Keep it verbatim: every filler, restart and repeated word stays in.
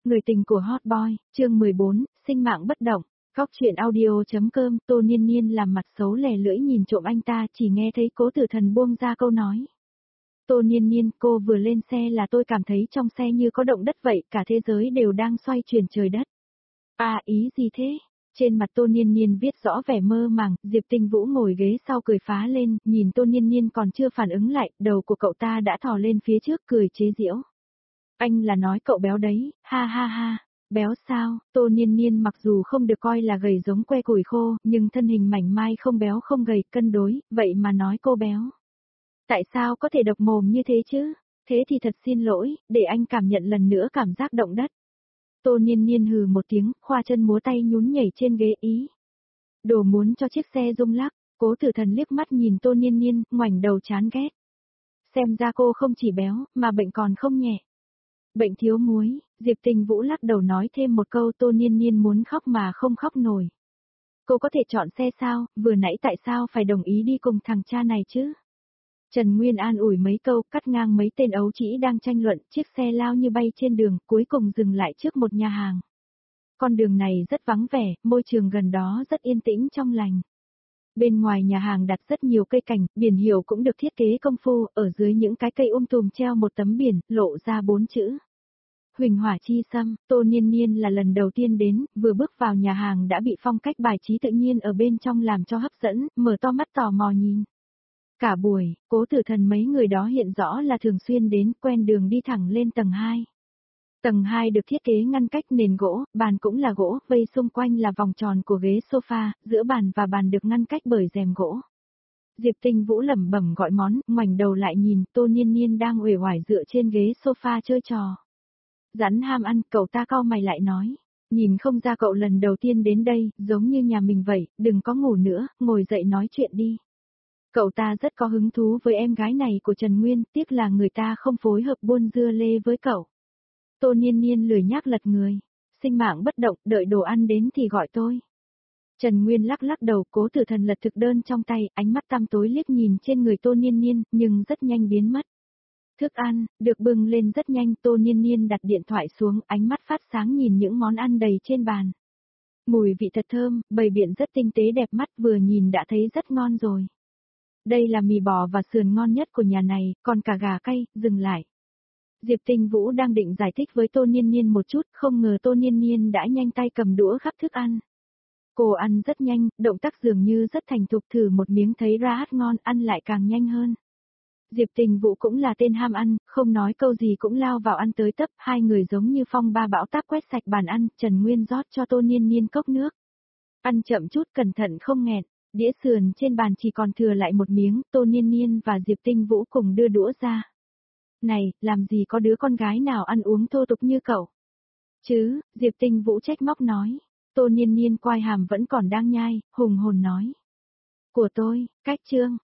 Người tình của Hot Boy, chương mười bốn, sinh mạng bất động. Góc chuyện audio.com, Tô Niên Niên làm mặt xấu lè lưỡi nhìn trộm anh ta, chỉ nghe thấy Cố Tử Thần buông ra câu nói. Tô Niên Niên, cô vừa lên xe là tôi cảm thấy trong xe như có động đất vậy, cả thế giới đều đang xoay chuyển trời đất. À, ý gì thế? Trên mặt Tô Niên Niên viết rõ vẻ mơ màng, Diệp Tinh Vũ ngồi ghế sau cười phá lên, nhìn Tô Niên Niên còn chưa phản ứng lại, đầu của cậu ta đã thò lên phía trước cười chế giễu. Anh là nói cậu béo đấy, ha ha ha. Béo sao? Tô Niên Niên mặc dù không được coi là gầy giống que củi khô, nhưng thân hình mảnh mai không béo không gầy, cân đối, vậy mà nói cô béo. Tại sao có thể độc mồm như thế chứ? Thế thì thật xin lỗi, để anh cảm nhận lần nữa cảm giác động đất. Tô Niên Niên hừ một tiếng, khoa chân múa tay nhún nhảy trên ghế ý. Đồ muốn cho chiếc xe rung lắc, Cố Tử Thần liếc mắt nhìn Tô Niên Niên, ngoảnh đầu chán ghét. Xem ra cô không chỉ béo, mà bệnh còn không nhẹ. Bệnh thiếu muối, Diệp Tinh Vũ lắc đầu nói thêm một câu. Tô Niên Niên muốn khóc mà không khóc nổi. Cô có thể chọn xe sao, vừa nãy tại sao phải đồng ý đi cùng thằng cha này chứ? Trần Nguyên an ủi mấy câu, cắt ngang mấy tên ấu trĩ đang tranh luận, chiếc xe lao như bay trên đường, cuối cùng dừng lại trước một nhà hàng. Con đường này rất vắng vẻ, môi trường gần đó rất yên tĩnh trong lành. Bên ngoài nhà hàng đặt rất nhiều cây cảnh, biển hiệu cũng được thiết kế công phu, ở dưới những cái cây um tùm treo một tấm biển, lộ ra bốn chữ. Huỳnh Hỏa Chi Sâm. Tô Niên Niên là lần đầu tiên đến, vừa bước vào nhà hàng đã bị phong cách bài trí tự nhiên ở bên trong làm cho hấp dẫn, mở to mắt tò mò nhìn. Cả buổi, Cố Tử Thần mấy người đó hiện rõ là thường xuyên đến, quen đường đi thẳng lên tầng hai. Tầng hai được thiết kế ngăn cách nền gỗ, bàn cũng là gỗ, vây xung quanh là vòng tròn của ghế sofa, giữa bàn và bàn được ngăn cách bởi rèm gỗ. Diệp Tinh Vũ lẩm bẩm gọi món, ngoảnh đầu lại nhìn, Tô Niên Niên đang uể oải dựa trên ghế sofa chơi trò. Rắn ham ăn, cậu ta cau mày lại nói, nhìn không ra cậu lần đầu tiên đến đây, giống như nhà mình vậy, đừng có ngủ nữa, ngồi dậy nói chuyện đi. Cậu ta rất có hứng thú với em gái này của Trần Nguyên, tiếc là người ta không phối hợp buôn dưa lê với cậu. Tô Niên Niên lười nhác lật người, sinh mạng bất động, đợi đồ ăn đến thì gọi tôi. Trần Nguyên lắc lắc đầu. Cố Tử Thần lật thực đơn trong tay, ánh mắt tăm tối liếc nhìn trên người Tô Niên Niên, nhưng rất nhanh biến mất. Thức ăn, được bưng lên rất nhanh, Tô Niên Niên đặt điện thoại xuống, ánh mắt phát sáng nhìn những món ăn đầy trên bàn. Mùi vị thật thơm, bày biện rất tinh tế đẹp mắt, vừa nhìn đã thấy rất ngon rồi. Đây là mì bò và sườn ngon nhất của nhà này, còn cả gà cay, dừng lại. Diệp Tinh Vũ đang định giải thích với Tô Niên Niên một chút, không ngờ Tô Niên Niên đã nhanh tay cầm đũa gắp thức ăn. Cô ăn rất nhanh, động tác dường như rất thành thục, thử một miếng thấy ra át ngon, ăn lại càng nhanh hơn. Diệp Tinh Vũ cũng là tên ham ăn, không nói câu gì cũng lao vào ăn tới tấp, hai người giống như phong ba bão táp quét sạch bàn ăn. Trần Nguyên rót cho Tô Niên Niên cốc nước. Ăn chậm chút, cẩn thận không nghẹn. Đĩa sườn trên bàn chỉ còn thừa lại một miếng, Tô Niên Niên và Diệp Tinh Vũ cùng đưa đũa ra. Này, làm gì có đứa con gái nào ăn uống thô tục như cậu? Chứ, Diệp Tinh Vũ trách móc nói. Tô Niên Niên quai hàm vẫn còn đang nhai, hùng hồn nói. Của tôi, cách chương.